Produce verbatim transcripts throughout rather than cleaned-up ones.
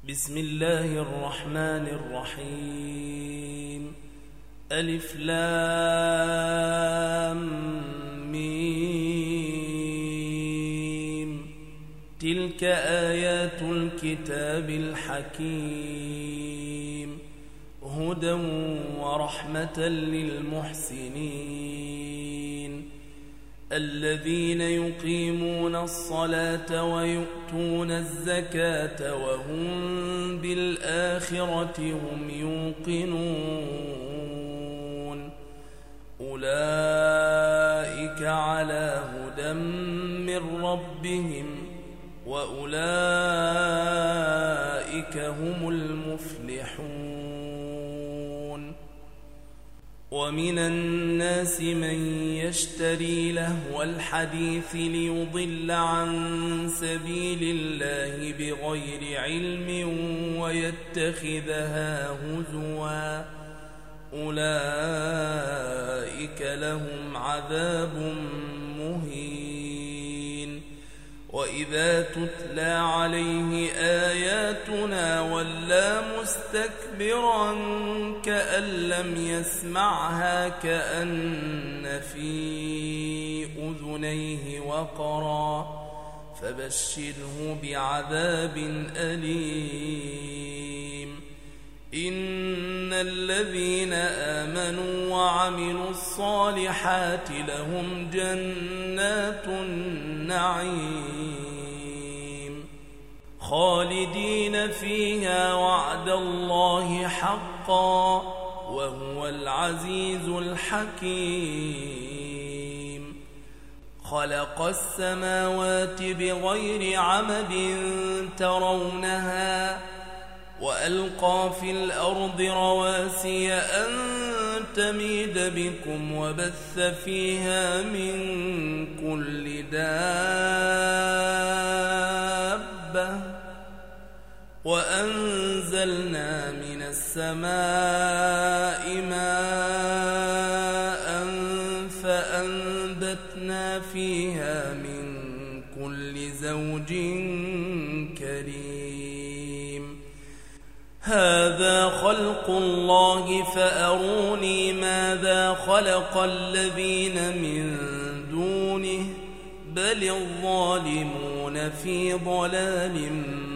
بسم الله الرحمن الرحيم. ألف لام ميم. تلك آيات الكتاب الحكيم، هدى ورحمة للمحسنين الذين يقيمون الصلاة ويؤتون الزكاة وهم بالآخرة هم يوقنون. أولئك على هدى من ربهم وأولئك هم المفلحون. ومن الناس من يشتري لهو الحديث ليضل عن سبيل الله بغير علم ويتخذها هزوا، أولئك لهم عذاب مهين. وإذا تتلى عليه آياتنا ولى مستكبرا كأن لم يسمعها كأن في أذنيه وقرا، فبشره بعذاب أليم. إن الذين آمنوا وعملوا الصالحات لهم جنات النعيم خالدين فيها وعد الله حقا وهو العزيز الحكيم. خلق السماوات بغير عمد ترونها وألقى في الأرض رواسي أن تميد بكم وبث فيها من كل دابة وأنزلنا من السماء ماء فأنبتنا فيها من كل زوج كريم. هذا خلق الله فأروني ماذا خلق الذين من دونه بل الظالمون في ضلال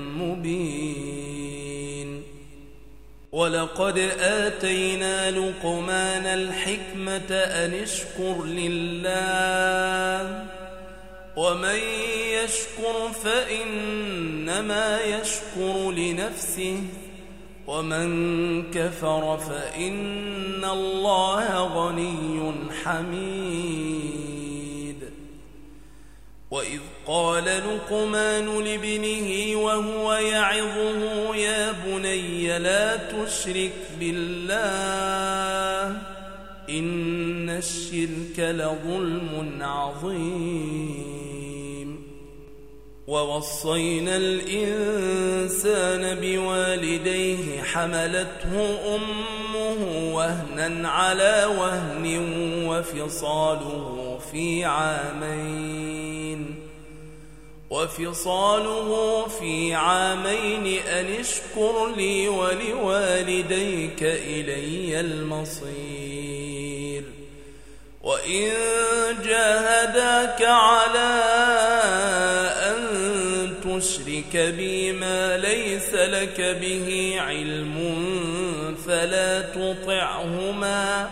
مبين. ولقد آتينا لقمان الحكمة أن اشكر لله ومن يشكر فإنما يشكر لنفسه ومن كفر فإن الله غني حميد. وإذ قال لقمان لابنه وهو يعظه يا بني لا تشرك بالله إن الشرك لظلم عظيم. ووصينا الإنسان بوالديه حملته أمه وهنا على وهن وفصاله في عامين وفصاله في عامين أن اشكر لي ولوالديك إلي المصير. وإن جاهداك على أن تشرك بي ما ليس لك به علم فلا تطعهما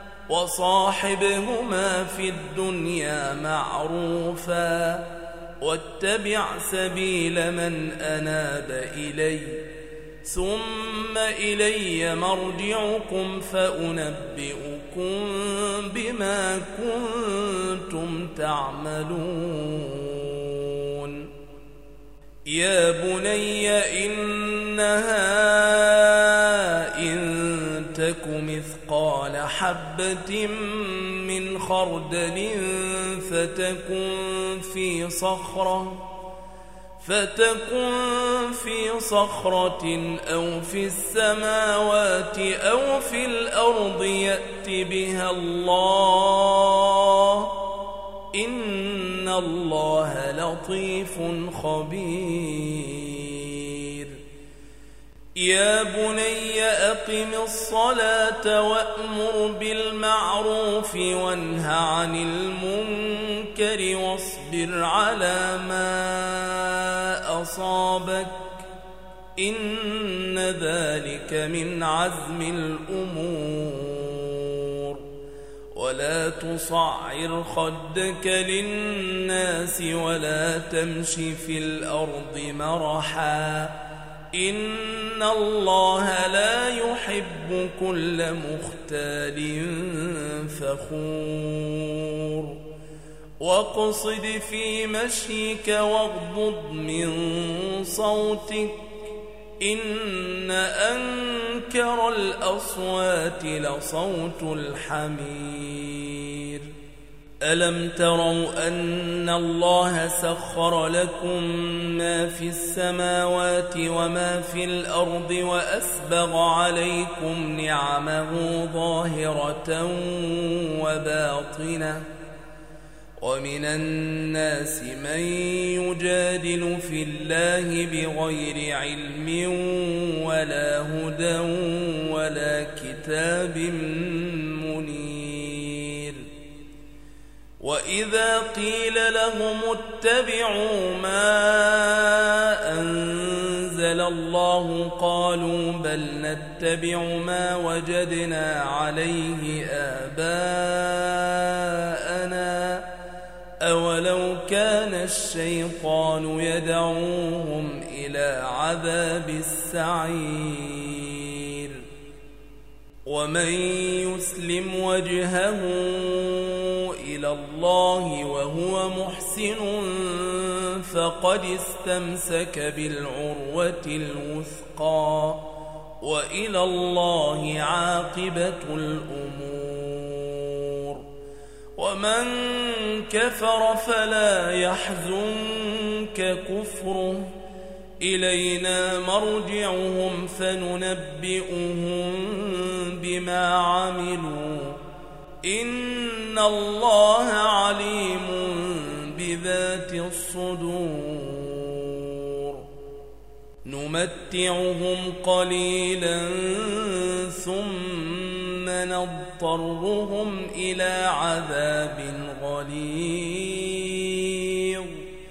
وصاحبهما في الدنيا معروفا واتبع سبيل من أناب إلي ثم إلي مرجعكم فأنبئكم بما كنتم تعملون. يا بني إنها إن تك مثقال حبة من خردل فتكن في صخرة فتكن في صخرة أو في السماوات أو في الأرض يأت بها الله إن الله لطيف خبير. يا بني أقم الصلاة وأمر بالمعروف وانه عن المنكر واصبر على ما أصابك إن ذلك من عزم الأمور ولا تصعر خدك للناس ولا تمش في الأرض مرحا إن الله لا يحب كل مختال فخور واقصد في مشيك واغضض من صوتك إن أنكر الأصوات لصوت الحمير ألم تروا أن الله سخر لكم ما في السماوات وما في الأرض وأسبغ عليكم نعمه ظاهرة وباطنة ومن الناس من يجادل في الله بغير علم ولا هدى ولا كتاب منير وإذا قيل لهم اتبعوا ما أنزل الله قالوا بل نتبع ما وجدنا عليه آباءنا أولو كان الشيطان يدعوهم إلى عذاب السعير ومن يسلم وجهه إلى الله وهو محسن فقد استمسك بالعروة الوثقى وإلى الله عاقبة الأمور ومن كفر فلا يحزنك كفره إلينا مرجعهم فننبئهم بما عملوا إن الله عليم بذات الصدور نمتعهم قليلا ثم نضطرهم إلى عذاب غليظ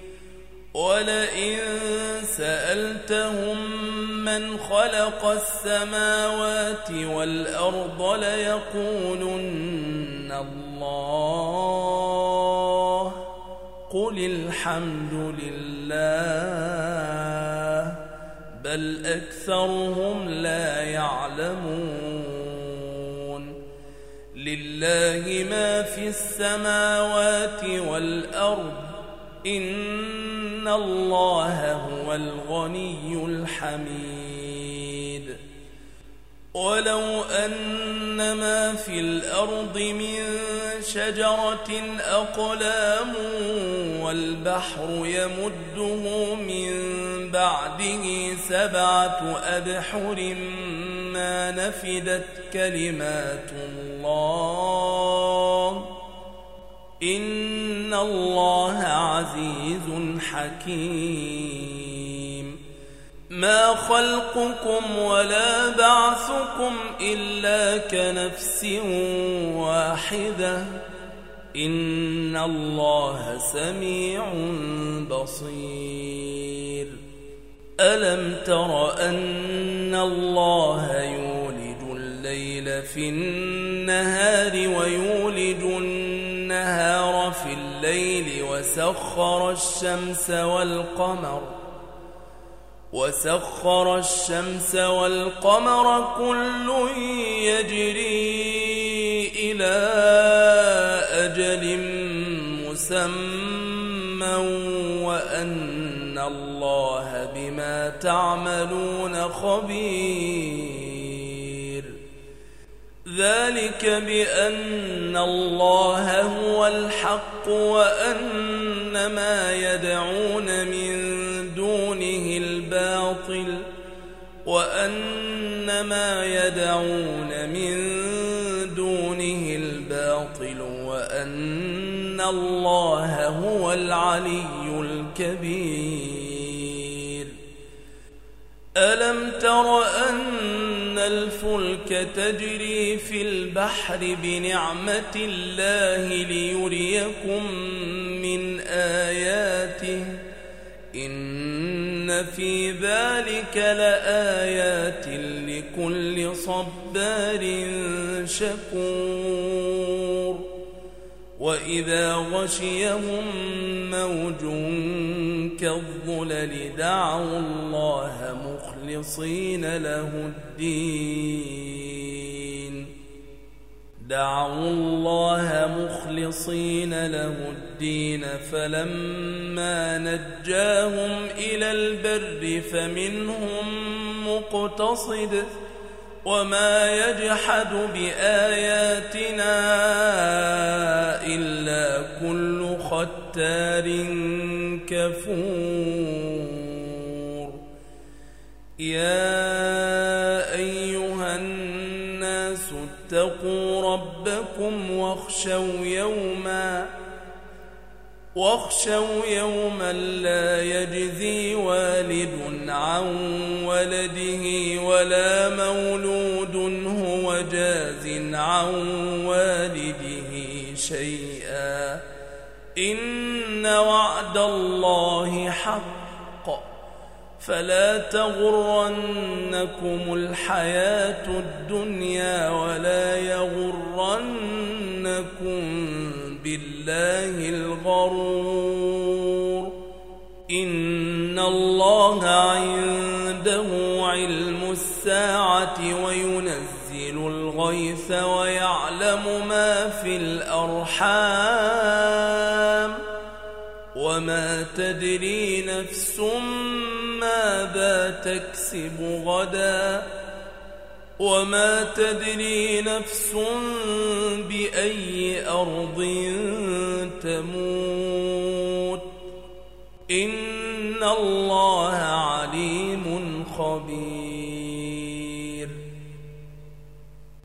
ولئن سألتهم من خلق السماوات والأرض ليقولن الله قل الحمد لله بل أكثرهم لا يعلمون لله ما في السماوات والأرض إن الله هو الغني الحميد ولو أن ما في الأرض من شجرة أقلام والبحر يمده من بعده سبعة أبحر ما نفدت كلمات الله إن الله عزيز حكيم ما خلقكم ولا بعثكم إلا كنفس واحدة إن الله سميع بصير ألم تر أن الله يولج الليل في النهار ويولج النهار في الليل وسخر الشمس والقمر وسخر الشمس والقمر كل يجري إلى أجل مسمى وأن الله بما تعملون خبير ذلك بأن الله هو الحق وأن ما يدعون من دونه الباطل وأن ما يدعون من دونه الباطل وأن الله هو العلي الكبير ألم تر أن الفلك تجري في البحر بنعمة الله ليريكم من آياته إن في ذلك لآيات لكل صبار شكور وإذا غشيهم موج كالظلل دعوا الله مخلصين له الدين دعوا الله مخلصين له الدين فلما نجاهم إلى البر فمنهم مقتصد وما يجحد بآياتنا إلا كل ختار كفور يا أيها الناس اتقوا ربكم واخشوا يوما واخشوا يوما لا يجزي والد عن ولده ولا مولود هو جاز عن والده شيئا إن وعد الله حق فلا تغرنكم الحياة الدنيا ولا يغرنكم بالله الغرور إن الله عنده علم الساعة وينزل الغيث ويعلم ما في الأرحام وما تدري نفس ماذا تكسب غدا وما تدري نفس بأي أرض تموت إن الله عليم خبير